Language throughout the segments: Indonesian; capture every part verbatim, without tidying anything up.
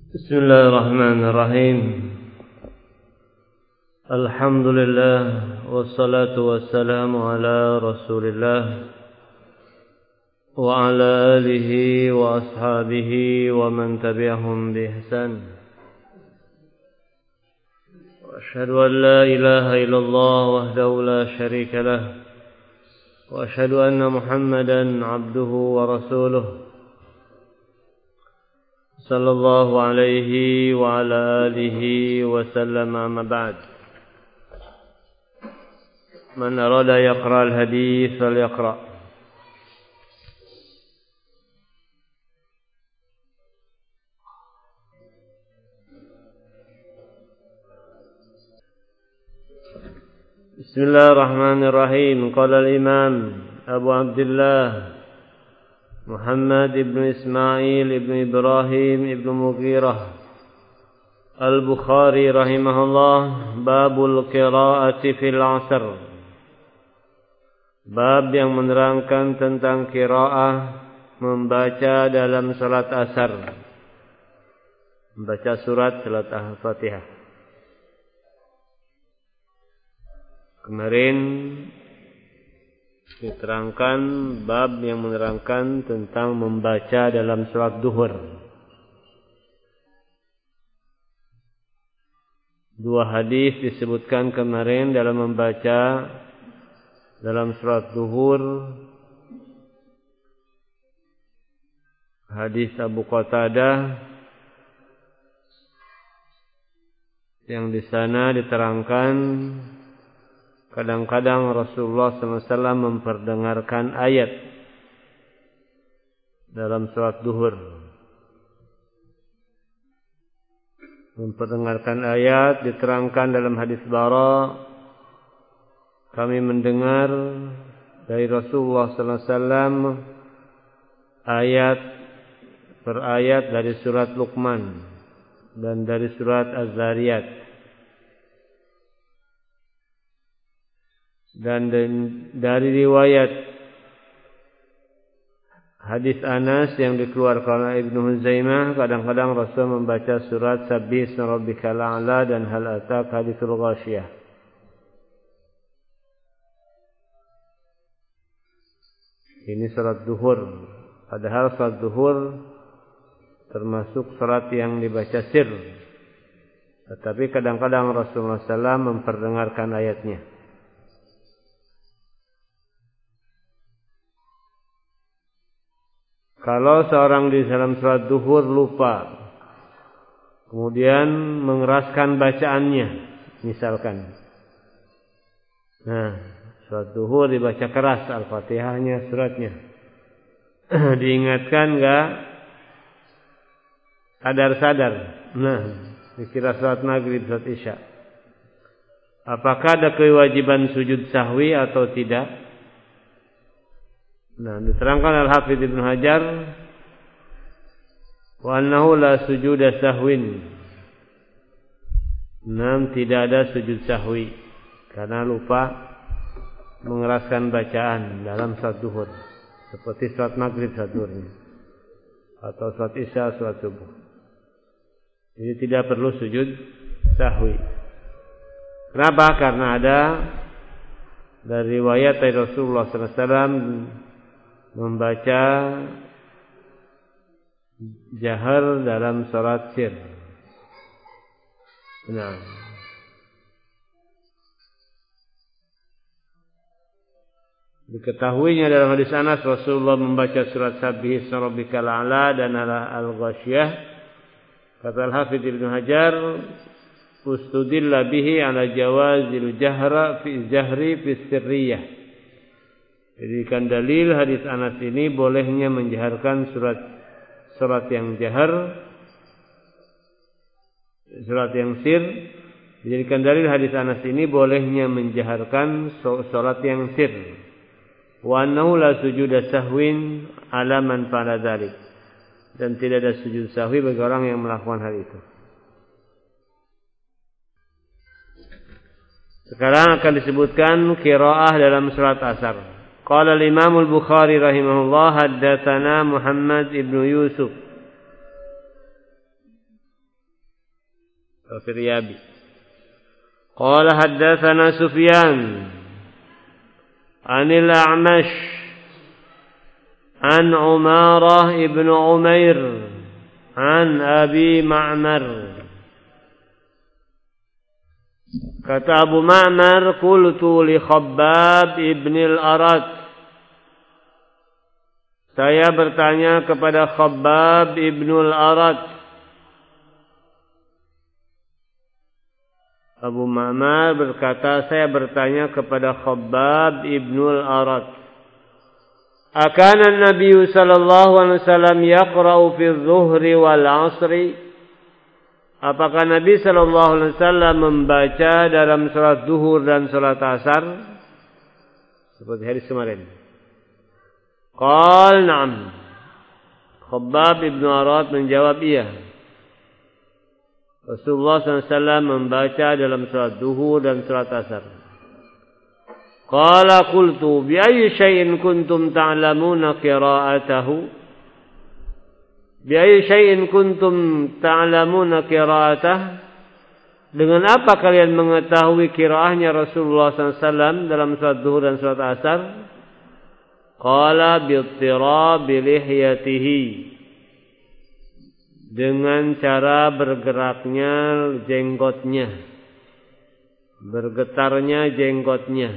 Bismillahirrahmanirrahim. Alhamdulillah wassalatu wassalamu ala Rasulillah wa ala alihi wa ashabihi wa man tabi'ahum bi ihsan. Wa asyhadu an la ilaha illallah wahdahu la syarika lah wa asyhadu anna Muhammadan abduhu wa rasuluh sallallahu alaihi wa ala alihi wa sallam, amma ba'd. Man arada yaqra al-hadith falyaqra. Bismillahirrahmanirrahim. Qala al-imam Abu Abdullah Muhammad ibn Ismail ibn Ibrahim ibn Mughirah Al-Bukhari rahimahullah, babul qiraati fil asr. Bab yang menerangkan tentang qiraah, membaca dalam salat asar, membaca surat salat Al-Fatihah. Kemarin diterangkan bab yang menerangkan tentang membaca dalam salat duhur. Dua hadis disebutkan kemarin dalam membaca dalam salat duhur. Hadis Abu Qatadah yang di sana diterangkan kadang-kadang Rasulullah sallallahu alaihi wasallam memperdengarkan ayat dalam salat duhur. Memperdengarkan ayat diterangkan dalam hadis Bara, kami mendengar dari Rasulullah sallallahu alaihi wasallam ayat per ayat dari surat Luqman dan dari surat Az-Zariyat. Dan dari riwayat hadis Anas yang dikeluarkan oleh Ibnu Huzaimah, kadang-kadang Rasul membaca surat Sabbih isma rabbikal a'la dan hal ataka haditsul ghasyiyah. Ini salat duhur. Padahal salat duhur termasuk salat yang dibaca sir. Tetapi kadang-kadang Rasulullah sallallahu alaihi wasallam memperdengarkan ayatnya. Kalau seorang di dalam salat duhur lupa, kemudian mengeraskan bacaannya, misalkan, nah, salat duhur dibaca keras Al-Fatihahnya, suratnya, diingatkan enggak? Sadar-sadar, nah, dikira salat maghrib, salat isya. Apakah ada kewajiban sujud sahwi atau tidak? Nah, diterangkan Al-Hafidz Ibnu Hajar, wa annahu la sujuda sahwin. Nah, tidak ada sujud sahwi karena lupa mengeraskan bacaan dalam salat duhur, seperti salat maghrib salat duhurnya, atau salat isya salat subuh. Jadi tidak perlu sujud sahwi. Kenapa? Karena ada dari riwayat dari Rasulullah sallallahu alaihi wasallam membaca jahar dalam salat sir. Nah, diketahuinya dalam hadis Anas Rasulullah membaca surat Sabbih isma rabbikal a'la dan al-ghasyiyah. Kata Al-Hafidz Ibnu Hajar, ustudilla bihi ala jawazil jahra fi jahri fi sirriyah. Jadikan dalil hadis Anas ini bolehnya menjaharkan surat surat yang jahar, surat yang sir. Jadikan dalil hadis Anas ini bolehnya menjaharkan surat yang sir. Wa annahu la sujuda sahwin ala man fa'ala dzalik. Dan tidak ada sujud sahwi bagi orang yang melakukan hal itu. Sekarang akan disebutkan qiraah dalam salat asar. Qala al-Imam al-Bukhari rahimahullah, haddatsana Muhammad ibn Yusuf Al-Firyabi. Qala haddatsana Sufyan anil A'mash an Umarah ibn Umair an Abi Ma'mar. Kata Abu Ma'mar, qultu li Khabbab ibn al-Arat. Saya bertanya kepada Khabbab ibn al-Arat. Abu Ma'mar berkata, saya bertanya kepada Khabbab ibn al-Arat. Akana Nabi sallallahu alaihi wasallam yaqra'u fi adh-dhuhri wal 'ashri? Apakah Nabi sallallahu alaihi wasallam membaca dalam salat zuhur dan salat asar? Seperti hari kemarin. Qal na'am. Khabbab ibn Arat menjawab iya. Rasulullah sallallahu alaihi wasallam membaca dalam salat zuhur dan salat asar. Qala qultu bi ayyi syai'in kuntum ta'lamuna qira'atahu? Bi ayyi syai'in kuntum ta'lamuna qira'atah? Dengan apa kalian mengetahui qiraahnya Rasulullah sallallahu alaihi wasallam dalam salat zuhur dan salat asar? Qala bi-ittirab lihyatihi. Dengan cara bergeraknya jenggotnya, bergetarnya jenggotnya.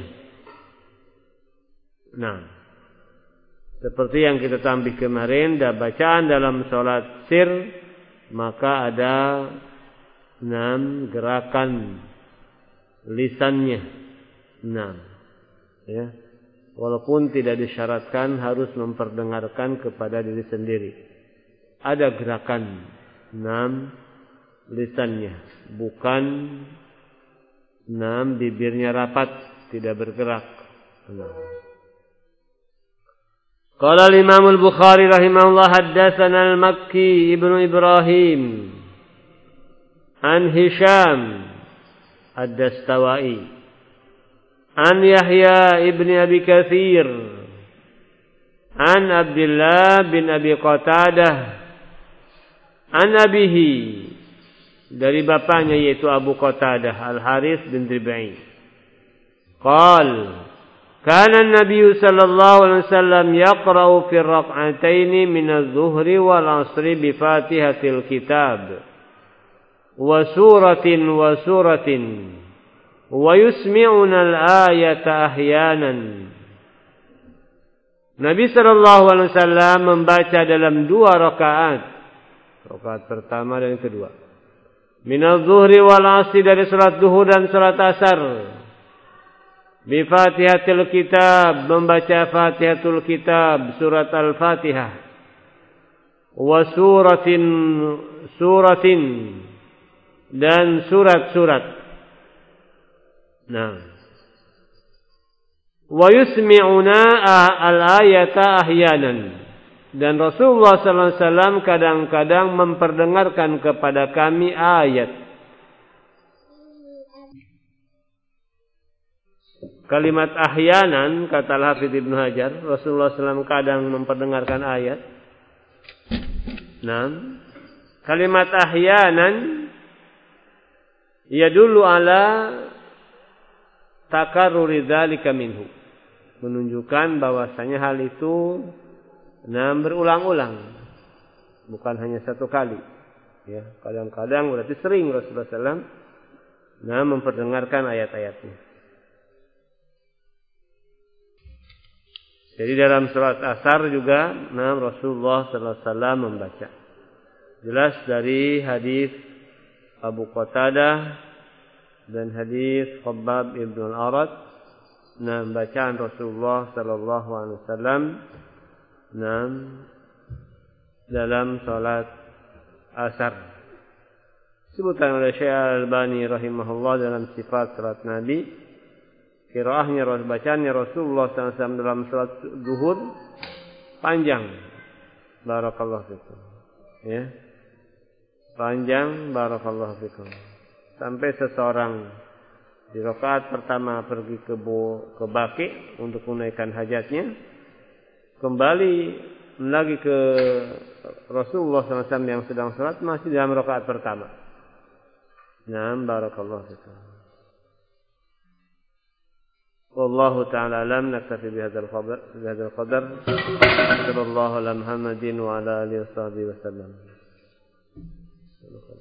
Nah, seperti yang kita tampil kemarin, dah bacaan dalam sholat sir, maka ada enam gerakan lisannya. Enam. Ya. Walaupun tidak disyaratkan harus memperdengarkan kepada diri sendiri. Ada gerakan enam lisannya. Bukan enam bibirnya rapat, tidak bergerak. Enam. Qala al-Imam al-Bukhari rahimahullah haddatsana al-Makki ibnu Ibrahim an Hisham ad-Dastawai an Yahya ibn Abi Katsir an Abdullah bin Abi Qatadah an abihi, dari bapaknya yaitu Abu Qatadah Al-Harits bin Rib'i. Qal kana an-nabiy sallallahu alaihi wasallam yaqra'u fi ar-rak'atayn min adh-dhuhri wal 'ashri bi Fatihatil Kitab wa suratin wa suratin wa yusmi'una al-ayata ahyanan. Nabi sallallahu alaihi wasallam membaca dalam dua rakaat, rakaat pertama dan kedua, min adh-dhuhri wal 'ashri, dari salat zuhur dan salat asar, bi Fatihatil Kitab, membaca Fatihatul Kitab, surat Al-Fatihah, wa suratin suratin, dan surat-surat. Nah, wa yusmi'una al-ayata ahyanan, dan Rasulullah sallallahu alaihi wasallam kadang-kadang memperdengarkan kepada kami ayat. Kalimat ahyanan, kata Al-Hafidz Ibnu Hajar, Rasulullah sallallahu alaihi wasallam kadang memperdengarkan ayat. Nah, kalimat ahyanan yadullu ala takarruri dzalika minhu, menunjukkan bahwasanya hal itu nah berulang-ulang, bukan hanya satu kali. Ya, kadang-kadang berarti sering Rasulullah sallallahu alaihi wasallam nah memperdengarkan ayat-ayatnya. Jadi dalam surat asar juga nah Rasulullah sallallahu alaihi wasallam membaca. Jelas dari hadis Abu Qatadah dan hadis Khabbab ibn al-Arat, nah bacaan Rasulullah sallallahu alaihi wasallam nah dalam salat asar. Disebutkan oleh Syekh Al-Albani rahimahullah dalam sifat salat Nabi, qiraahnya, bacaannya Rasulullah sallallahu alaihi wasallam dalam salat zuhur panjang. Barakallahu fikum. Ya. Panjang, barakallahu fikum. Sampai seseorang di rakaat pertama pergi ke bo, ke Baqi untuk menunaikan hajatnya, kembali lagi ke Rasulullah sallallahu alaihi wasallam yang sedang salat, masih dalam rakaat pertama. Naam, barakallahu fikum. Wallahu ta'ala alam, naktafi bihadzal qadar, bihadzal qadar. Sallallahu ala Muhammadin wa ala alihi wa sahbihi wa sallam.